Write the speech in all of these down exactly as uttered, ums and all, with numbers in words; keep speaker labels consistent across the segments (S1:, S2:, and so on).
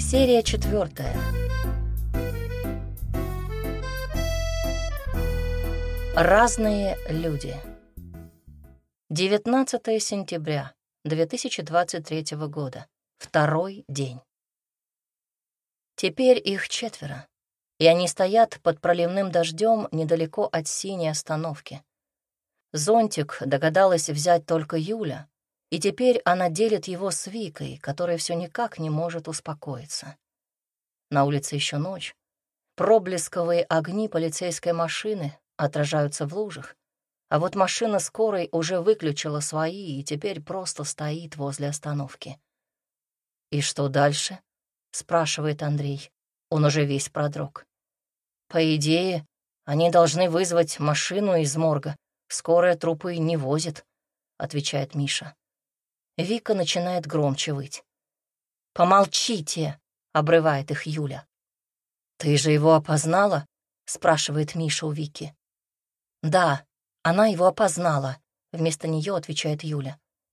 S1: Серия четвертая. Разные люди. девятнадцатое сентября две тысячи двадцать третьего года. Второй день. Теперь их четверо, и они стоят под проливным дождем недалеко от синей остановки. Зонтик догадалась взять только Юля, и теперь она делит его с Викой, которая все никак не может успокоиться. На улице еще ночь. Проблесковые огни полицейской машины отражаются в лужах, а вот машина скорой уже выключила свои и теперь просто стоит возле остановки. «И что дальше?» — спрашивает Андрей. Он уже весь продрог. «По идее, они должны вызвать машину из морга. Скорая трупы не возит», — отвечает Миша. Вика начинает громче выть. «Помолчите!» — обрывает их Юля. «Ты же его опознала?» — спрашивает Миша у Вики. «Да, она его опознала», — вместо нее отвечает Юля.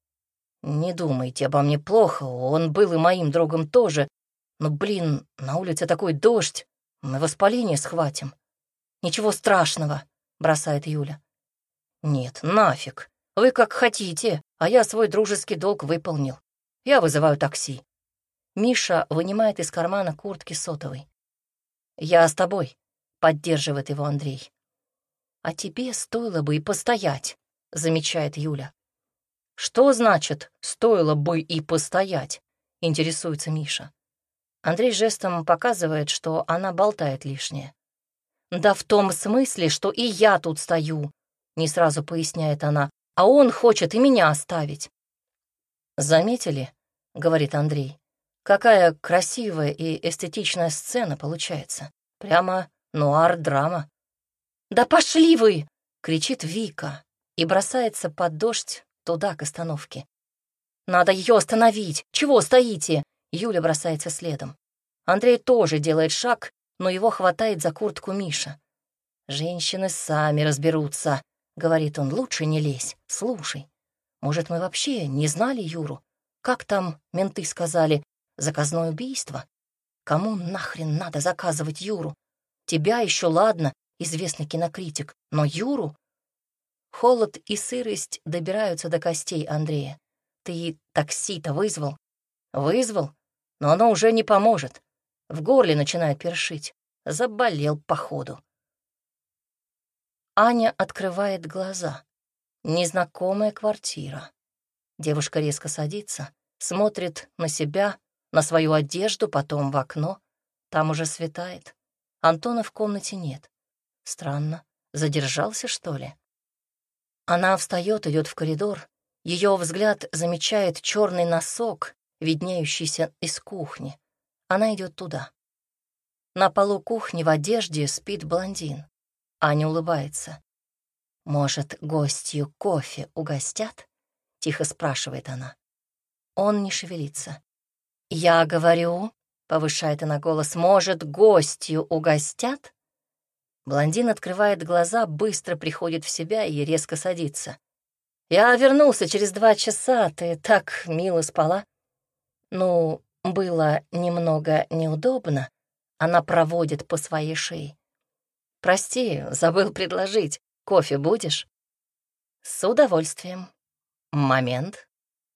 S1: «Не думайте обо мне плохо, он был и моим другом тоже. Но, блин, на улице такой дождь, мы воспаление схватим». «Ничего страшного», — бросает Юля. «Нет, нафиг. Вы как хотите, а я свой дружеский долг выполнил. Я вызываю такси». Миша вынимает из кармана куртки сотовый. «Я с тобой», — поддерживает его Андрей. «А тебе стоило бы и постоять», — замечает Юля. «Что значит «стоило бы и постоять»?» — интересуется Миша. Андрей жестом показывает, что она болтает лишнее. «Да в том смысле, что и я тут стою», — не сразу поясняет она, «а он хочет и меня оставить». «Заметили?» — говорит Андрей. «Какая красивая и эстетичная сцена получается. Прямо нуар-драма». «Да пошли вы!» — кричит Вика и бросается под дождь туда, к остановке. «Надо ее остановить! Чего стоите?» Юля бросается следом. Андрей тоже делает шаг, но его хватает за куртку Миша. «Женщины сами разберутся», — говорит он, — «лучше не лезь, слушай. Может, мы вообще не знали Юру? Как там менты сказали, заказное убийство? Кому нахрен надо заказывать Юру? Тебя еще ладно, известный кинокритик, но Юру?» Холод и сырость добираются до костей Андрея. «Ты такси-то вызвал?» «Вызвал, но оно уже не поможет. В горле начинает першить. Заболел, походу». Аня открывает глаза. Незнакомая квартира. Девушка резко садится, смотрит на себя, на свою одежду, потом в окно. Там уже светает. Антона в комнате нет. Странно, задержался, что ли? Она встает, идет в коридор. Ее взгляд замечает черный носок, виднеющийся из кухни. Она идет туда. На полу кухни в одежде спит блондин. Аня улыбается. «Может, гостью кофе угостят?» — тихо спрашивает она. Он не шевелится. «Я говорю», — повышает она голос, — «может, гостью угостят?» Блондин открывает глаза, быстро приходит в себя и резко садится. «Я вернулся через два часа, ты так мило спала». Ну, было немного неудобно. Она проводит по своей шее. «Прости, забыл предложить. Кофе будешь?» «С удовольствием. Момент».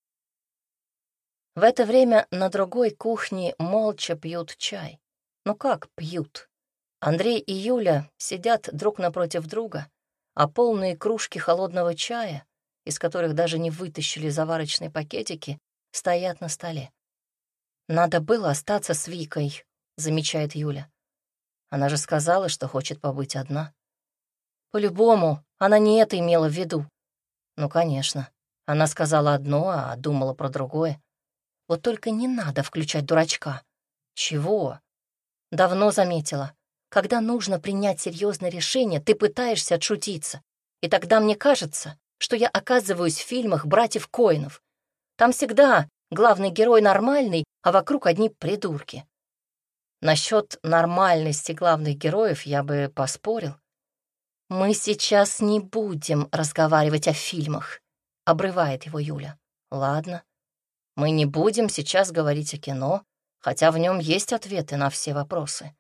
S1: В это время на другой кухне молча пьют чай. Ну как пьют? Андрей и Юля сидят друг напротив друга, а полные кружки холодного чая, из которых даже не вытащили заварочные пакетики, стоят на столе. «Надо было остаться с Викой», — замечает Юля. «Она же сказала, что хочет побыть одна». «По-любому, она не это имела в виду». «Ну, конечно. Она сказала одно, а думала про другое. Вот только не надо включать дурачка». «Чего?» «Давно заметила. Когда нужно принять серьезное решение, ты пытаешься отшутиться. И тогда мне кажется, что я оказываюсь в фильмах братьев Коэнов. Там всегда главный герой нормальный, а вокруг одни придурки». Насчет нормальности главных героев я бы поспорил. «Мы сейчас не будем разговаривать о фильмах», — обрывает его Юля. «Ладно, мы не будем сейчас говорить о кино, хотя в нем есть ответы на все вопросы.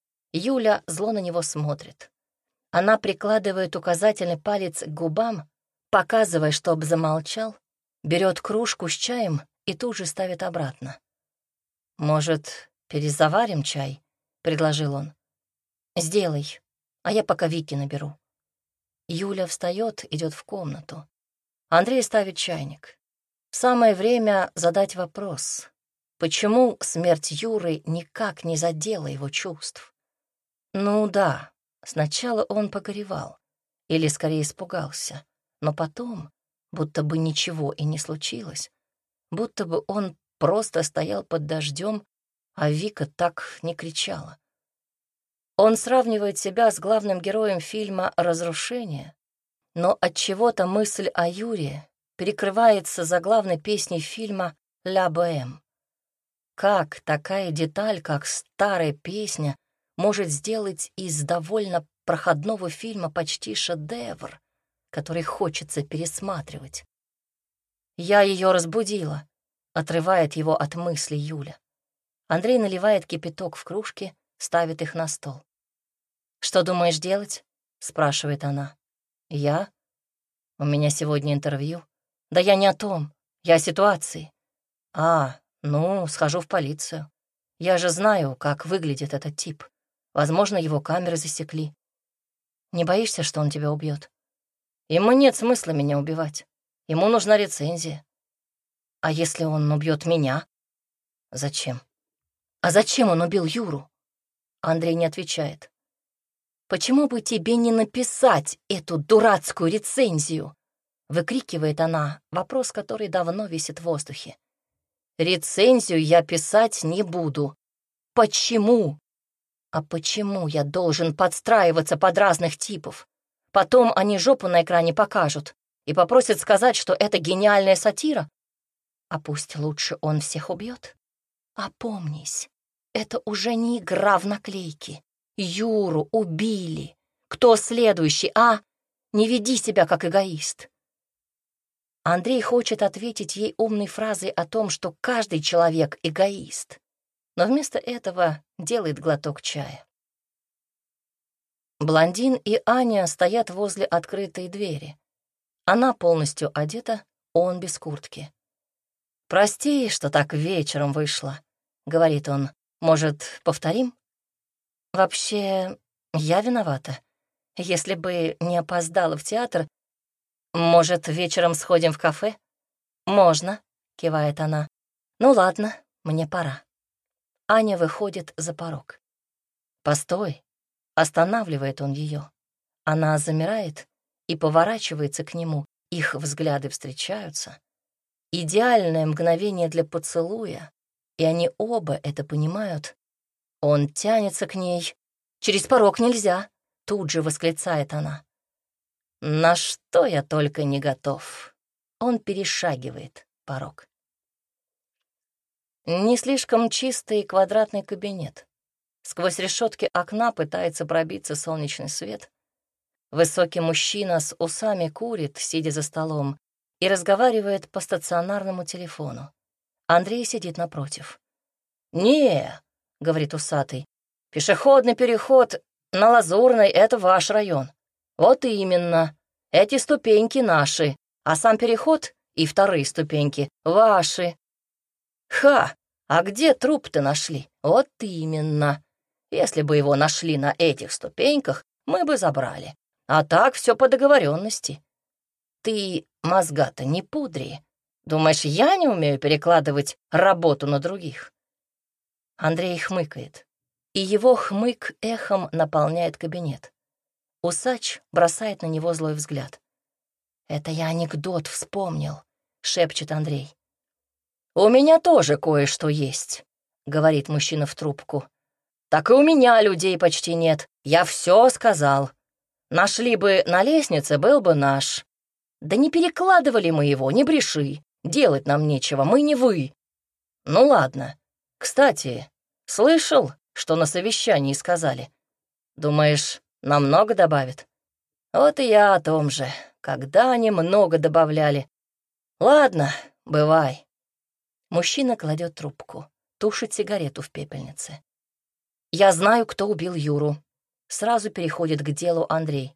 S1: Юля зло на него смотрит. Она прикладывает указательный палец к губам, показывая, чтоб замолчал, берет кружку с чаем и тут же ставит обратно. «Может, перезаварим чай?» — предложил он. «Сделай, а я пока Вики наберу». Юля встает, идет в комнату. Андрей ставит чайник. Самое время задать вопрос, почему смерть Юры никак не задела его чувств? Ну да, сначала он погоревал, или скорее испугался, но потом, будто бы ничего и не случилось, будто бы он просто стоял под дождем, а Вика так не кричала. Он сравнивает себя с главным героем фильма «Разрушение», но отчего-то мысль о Юре перекрывается заглавной песней фильма «Ля Боэм». Как такая деталь, как старая песня, может сделать из довольно проходного фильма почти шедевр, который хочется пересматривать? «Я ее разбудила», — отрывает его от мысли Юля. Андрей наливает кипяток в кружки, ставит их на стол. «Что думаешь делать?» — спрашивает она. «Я? У меня сегодня интервью». «Да я не о том, я о ситуации». «А, ну, схожу в полицию. Я же знаю, как выглядит этот тип. Возможно, его камеры засекли. Не боишься, что он тебя убьет? Ему нет смысла меня убивать. Ему нужна рецензия. А если он убьет меня? Зачем? А зачем он убил Юру?» Андрей не отвечает. «Почему бы тебе не написать эту дурацкую рецензию?» Выкрикивает она, вопрос, который давно висит в воздухе. «Рецензию я писать не буду. Почему? А почему я должен подстраиваться под разных типов? Потом они жопу на экране покажут и попросят сказать, что это гениальная сатира? А пусть лучше он всех убьет. Опомнись, это уже не игра в наклейки. Юру убили. Кто следующий, а? Не веди себя как эгоист». Андрей хочет ответить ей умной фразой о том, что каждый человек эгоист, но вместо этого делает глоток чая. Блондин и Аня стоят возле открытой двери. Она полностью одета, он без куртки. «Прости, что так вечером вышло», — говорит он. «Может, повторим?» «Вообще, я виновата. Если бы не опоздала в театр, может, вечером сходим в кафе?» «Можно», — кивает она. «Ну ладно, мне пора». Аня выходит за порог. «Постой», — останавливает он ее. Она замирает и поворачивается к нему. Их взгляды встречаются. Идеальное мгновение для поцелуя, и они оба это понимают. Он тянется к ней. «Через порог нельзя», — тут же восклицает она. «На что я только не готов». Он перешагивает порог. Не слишком чистый квадратный кабинет. Сквозь решетки окна пытается пробиться солнечный свет. Высокий мужчина с усами курит, сидя за столом, и разговаривает по стационарному телефону. Андрей сидит напротив. «Не», — говорит усатый, — «пешеходный переход на Лазурной — это ваш район. Вот именно. Эти ступеньки наши, а сам переход и вторые ступеньки ваши». «Ха! А где труп-то нашли? Вот именно. Если бы его нашли на этих ступеньках, мы бы забрали. А так все по договоренности. Ты мозга-то не пудри. Думаешь, я не умею перекладывать работу на других?» Андрей хмыкает, и его хмык эхом наполняет кабинет. Усач бросает на него злой взгляд. «Это я анекдот вспомнил», — шепчет Андрей. «У меня тоже кое-что есть», — говорит мужчина в трубку. «Так и у меня людей почти нет. Я все сказал. Нашли бы на лестнице, был бы наш. Да не перекладывали мы его, не бреши. Делать нам нечего, мы не вы. Ну ладно. Кстати, слышал, что на совещании сказали? Думаешь, намного добавят? Вот и я о том же. Когда они много добавляли. Ладно, бывай». Мужчина кладет трубку. тушит сигарету в пепельнице. «Я знаю, кто убил Юру». Сразу переходит к делу Андрей.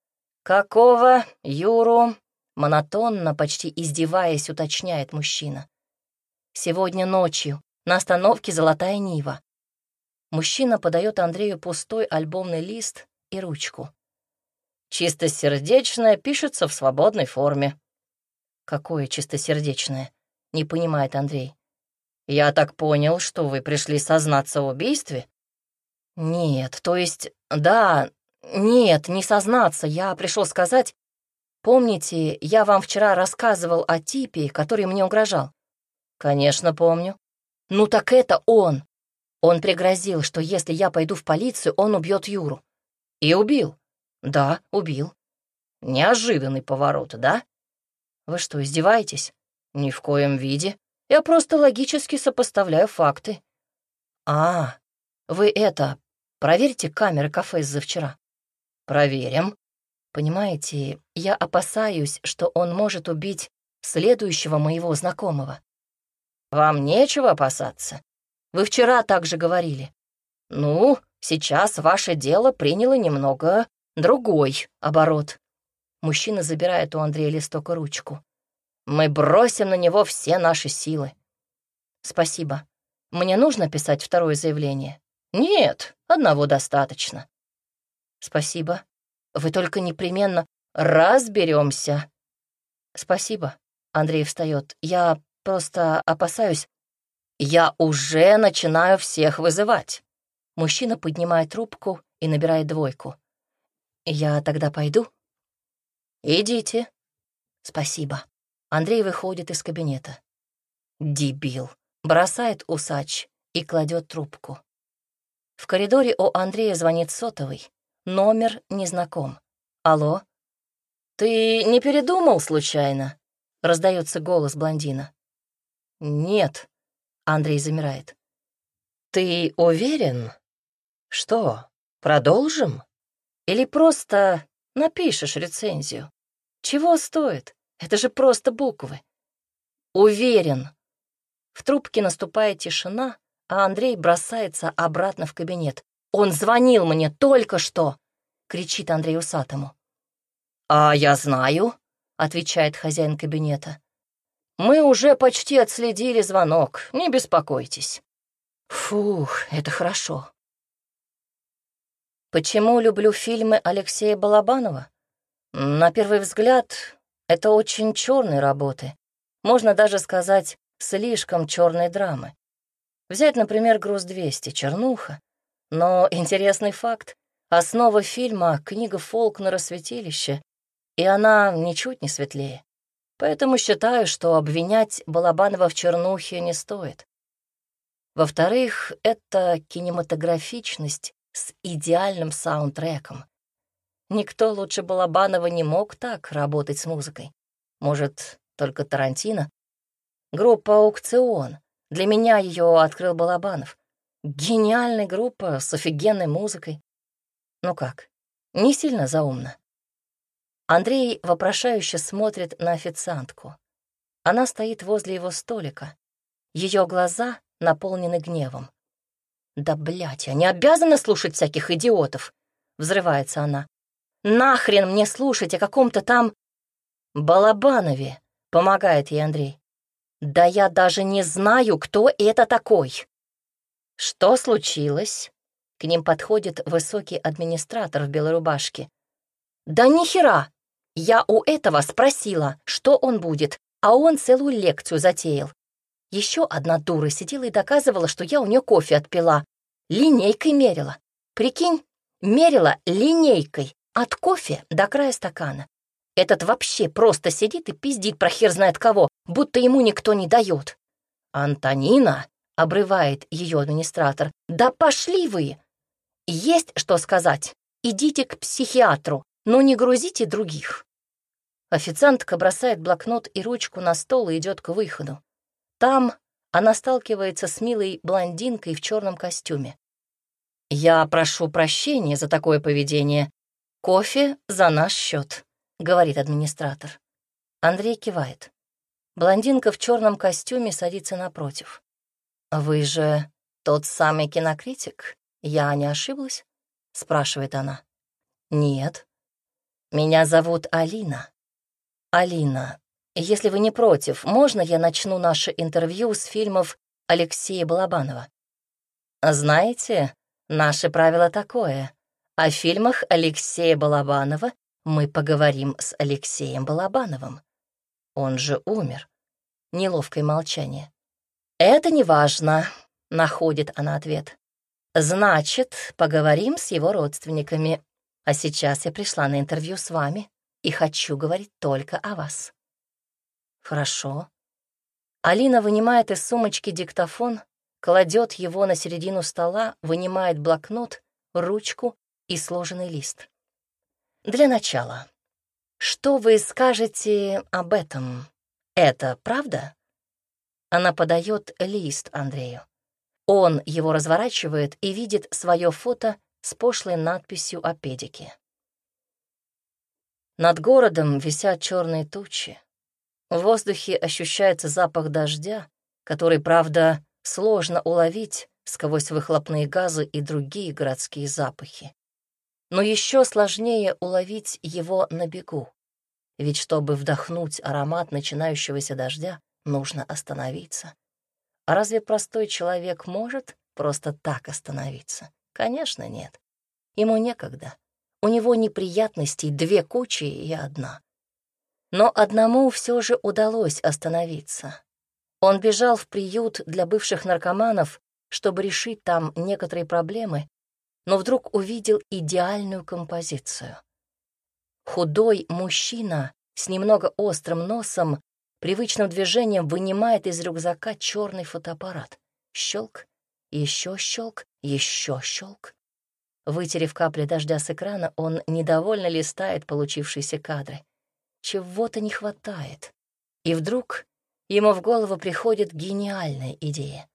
S1: «Какого Юру?» — монотонно, почти издеваясь, уточняет мужчина. «Сегодня ночью на остановке «Золотая Нива». Мужчина подает Андрею пустой альбомный лист и ручку. «Чистосердечное пишется в свободной форме». «Какое чистосердечное?» — не понимает Андрей. «Я так понял, что вы пришли сознаться в убийстве?» «Нет, то есть, да, нет, не сознаться, я пришел сказать... Помните, я вам вчера рассказывал о типе, который мне угрожал?» «Конечно, помню». «Ну так это он. Он пригрозил, что если я пойду в полицию, он убьет Юру». «И убил?» «Да, убил». «Неожиданный поворот, да?» «Вы что, издеваетесь?» «Ни в коем виде. Я просто логически сопоставляю факты». «А, вы это... Проверьте камеры кафе из-за вчера». «Проверим». «Понимаете, я опасаюсь, что он может убить следующего моего знакомого». «Вам нечего опасаться. Вы вчера так же говорили. Ну, сейчас ваше дело приняло немного другой оборот». Мужчина забирает у Андрея листок и ручку. «Мы бросим на него все наши силы». «Спасибо. Мне нужно писать второе заявление?» «Нет, одного достаточно». «Спасибо. Вы только непременно разберемся». «Спасибо». Андрей встает. «Я просто опасаюсь». «Я уже начинаю всех вызывать». Мужчина поднимает трубку и набирает двойку. «Я тогда пойду?» «Идите». «Спасибо». Андрей выходит из кабинета. «Дебил», — бросает усач и кладет трубку. В коридоре у Андрея звонит сотовый. Номер незнаком. «Алло?» «Ты не передумал случайно?» — раздается голос блондина. «Нет», — Андрей замирает. «Ты уверен? Что, продолжим? Или просто напишешь рецензию? Чего стоит? Это же просто буквы». «Уверен». В трубке наступает тишина, а Андрей бросается обратно в кабинет. «Он звонил мне только что!» — кричит Андрей усатому. «А я знаю», — отвечает хозяин кабинета. «Мы уже почти отследили звонок, не беспокойтесь». Фух, это хорошо. Почему люблю фильмы Алексея Балабанова? На первый взгляд, это очень черные работы. Можно даже сказать, слишком черной драмы. Взять, например, «Груз двести», чернуха. Но интересный факт. Основа фильма — книга Фолкнера «Святилище», и она ничуть не светлее. Поэтому считаю, что обвинять Балабанова в чернухе не стоит. Во-вторых, это кинематографичность с идеальным саундтреком. Никто лучше Балабанова не мог так работать с музыкой. Может, только Тарантино? Группа «Аукцион». Для меня ее открыл Балабанов. Гениальная группа с офигенной музыкой. Ну как, не сильно заумно? Андрей вопрошающе смотрит на официантку. Она стоит возле его столика. Ее глаза наполнены гневом. «Да, блядь, я не обязана слушать всяких идиотов!» — взрывается она. «Нахрен мне слушать о каком-то там Балабанове!» — помогает ей Андрей. «Да я даже не знаю, кто это такой!» «Что случилось?» К ним подходит высокий администратор в белой рубашке. «Да нихера! Я у этого спросила, что он будет, а он целую лекцию затеял. Еще одна дура сидела и доказывала, что я у нее кофе отпила. Линейкой мерила. Прикинь, мерила линейкой от кофе до края стакана. Этот вообще просто сидит и пиздит про хер знает кого, будто ему никто не дает. «Антонина», — обрывает ее администратор, — «да пошли вы! Есть что сказать? Идите к психиатру, но не грузите других». Официантка бросает блокнот и ручку на стол и идет к выходу. Там она сталкивается с милой блондинкой в черном костюме. «Я прошу прощения за такое поведение. Кофе за наш счет», — говорит администратор. Андрей кивает. Блондинка в черном костюме садится напротив. «Вы же тот самый кинокритик? Я не ошиблась?» — спрашивает она. «Нет. Меня зовут Алина. Алина, если вы не против, можно я начну наше интервью с фильмов Алексея Балабанова? Знаете, наше правило такое. О фильмах Алексея Балабанова мы поговорим с Алексеем Балабановым. Он же умер». Неловкое молчание. «Это не важно», — находит она ответ. «Значит, поговорим с его родственниками. А сейчас я пришла на интервью с вами и хочу говорить только о вас». «Хорошо». Алина вынимает из сумочки диктофон, кладет его на середину стола, вынимает блокнот, ручку и сложенный лист. «Для начала, что вы скажете об этом? Это правда?» Она подает лист Андрею. Он его разворачивает и видит свое фото с пошлой надписью о педике. Над городом висят черные тучи. В воздухе ощущается запах дождя, который, правда, сложно уловить сквозь выхлопные газы и другие городские запахи. Но еще сложнее уловить его на бегу. Ведь чтобы вдохнуть аромат начинающегося дождя, нужно остановиться. А разве простой человек может просто так остановиться? Конечно, нет. Ему некогда. У него неприятностей две кучи и одна. Но одному все же удалось остановиться. Он бежал в приют для бывших наркоманов, чтобы решить там некоторые проблемы, но вдруг увидел идеальную композицию. Худой мужчина с немного острым носом привычным движением вынимает из рюкзака черный фотоаппарат. Щелк, еще щелк, еще щелк. Вытерев капли дождя с экрана, он недовольно листает получившиеся кадры. Чего-то не хватает. И вдруг ему в голову приходит гениальная идея.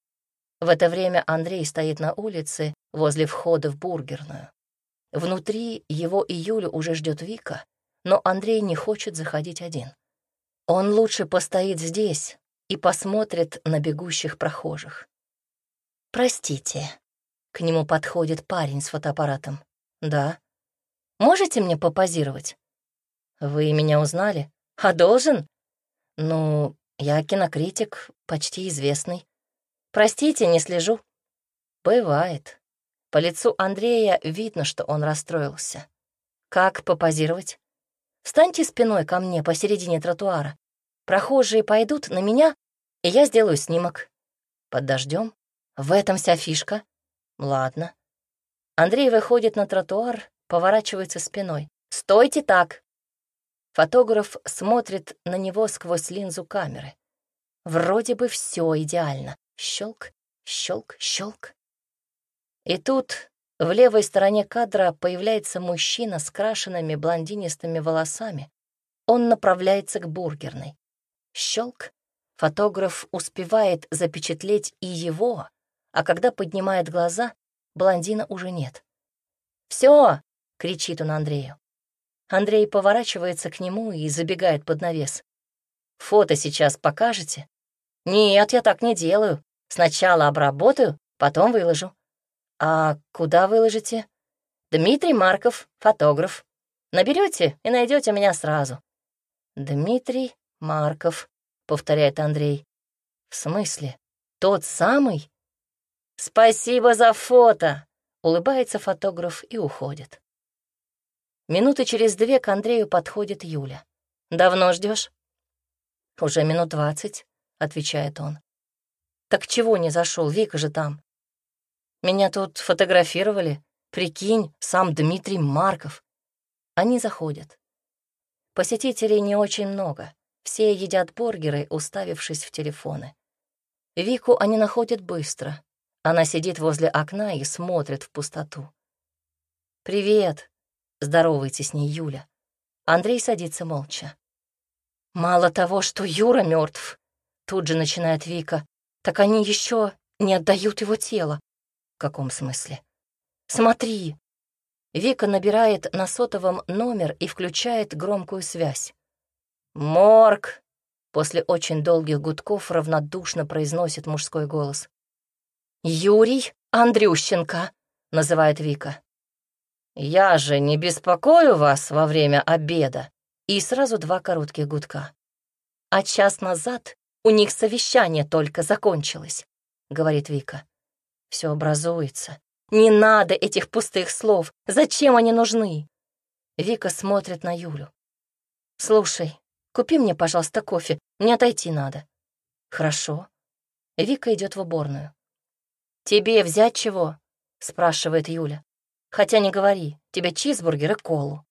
S1: В это время Андрей стоит на улице возле входа в бургерную. Внутри его и Юлю уже ждет Вика, но Андрей не хочет заходить один. Он лучше постоит здесь и посмотрит на бегущих прохожих. «Простите», — к нему подходит парень с фотоаппаратом. «Да». «Можете мне попозировать?» «Вы меня узнали? А должен?» «Ну, я кинокритик, почти известный. Простите, не слежу». «Бывает». По лицу Андрея видно, что он расстроился. «Как попозировать?» «Встаньте спиной ко мне посередине тротуара. Прохожие пойдут на меня, и я сделаю снимок. Под дождем. В этом вся фишка. Ладно». Андрей выходит на тротуар, поворачивается спиной. «Стойте так!» Фотограф смотрит на него сквозь линзу камеры. Вроде бы все идеально. Щелк, щелк, щелк. И тут в левой стороне кадра появляется мужчина с крашенными блондинистыми волосами. Он направляется к бургерной. Щелк. Фотограф успевает запечатлеть и его, а когда поднимает глаза, блондина уже нет. «Все!» — кричит он Андрею. Андрей поворачивается к нему и забегает под навес. «Фото сейчас покажете?» «Нет, я так не делаю. Сначала обработаю, потом выложу». «А куда выложите?» «Дмитрий Марков, фотограф. Наберете и найдете меня сразу». «Дмитрий Марков», — повторяет Андрей. «В смысле? Тот самый?» «Спасибо за фото», — улыбается фотограф и уходит. Минуты через две к Андрею подходит Юля. «Давно ждешь?» «Уже минут двадцать», — отвечает он. «Так чего не зашел? Вика же там». «Меня тут фотографировали. Прикинь, сам Дмитрий Марков». Они заходят. Посетителей не очень много. Все едят бургеры, уставившись в телефоны. Вику они находят быстро. Она сидит возле окна и смотрит в пустоту. «Привет», — здоровается с ней Юля. Андрей садится молча. «Мало того, что Юра мертв, тут же начинает Вика, так они еще не отдают его тело». «В каком смысле?» «Смотри». Вика набирает на сотовом номер и включает громкую связь. «Морг», После очень долгих гудков равнодушно произносит мужской голос. «Юрий Андрющенко», — называет Вика. «Я же не беспокою вас во время обеда». И сразу два коротких гудка. «А час назад у них совещание только закончилось», — говорит Вика. «Все образуется. Не надо этих пустых слов. Зачем они нужны?» Вика смотрит на Юлю. «Слушай, купи мне, пожалуйста, кофе. Мне отойти надо». «Хорошо». Вика идет в уборную. «Тебе взять чего?» — спрашивает Юля. «Хотя не говори, тебе чизбургер и колу».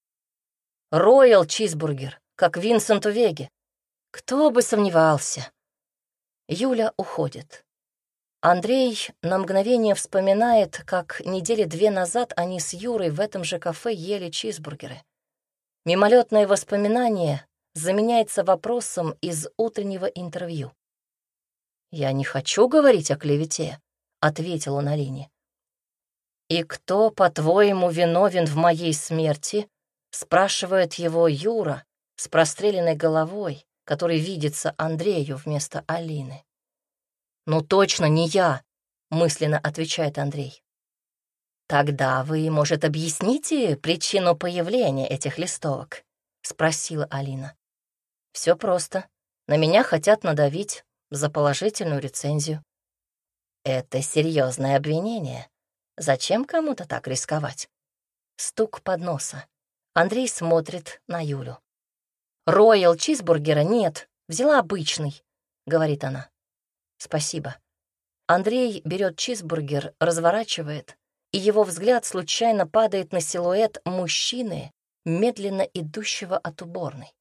S1: «Роял чизбургер, как Винсенту Веге». «Кто бы сомневался». Юля уходит. Андрей на мгновение вспоминает, как недели две назад они с Юрой в этом же кафе ели чизбургеры. Мимолетное воспоминание заменяется вопросом из утреннего интервью. «Я не хочу говорить о клевете», — ответил он Алине. «И кто, по-твоему, виновен в моей смерти?» — спрашивает его Юра с простреленной головой, который видится Андрею вместо Алины. «Ну точно не я», — мысленно отвечает Андрей. «Тогда вы, может, объясните причину появления этих листовок?» — спросила Алина. «Все просто. На меня хотят надавить за положительную рецензию». «Это серьезное обвинение. Зачем кому-то так рисковать?» Стук подноса. Андрей смотрит на Юлю. «Роял чизбургера нет, взяла обычный», — говорит она. «Спасибо». Андрей берет чизбургер, разворачивает, и его взгляд случайно падает на силуэт мужчины, медленно идущего от уборной.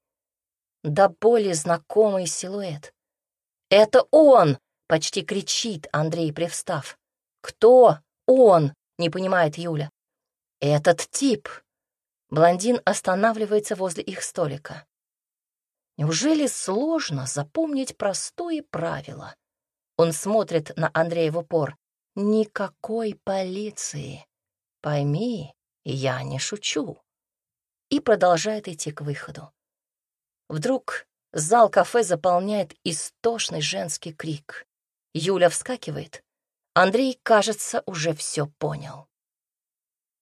S1: До боли знакомый силуэт. «Это он!» — почти кричит Андрей, привстав. «Кто он?» — не понимает Юля. «Этот тип». Блондин останавливается возле их столика. Неужели сложно запомнить простое правило? Он смотрит на Андрея в упор. «Никакой полиции. Пойми, я не шучу». И продолжает идти к выходу. Вдруг зал кафе заполняет истошный женский крик. Юля вскакивает. Андрей, кажется, уже все понял.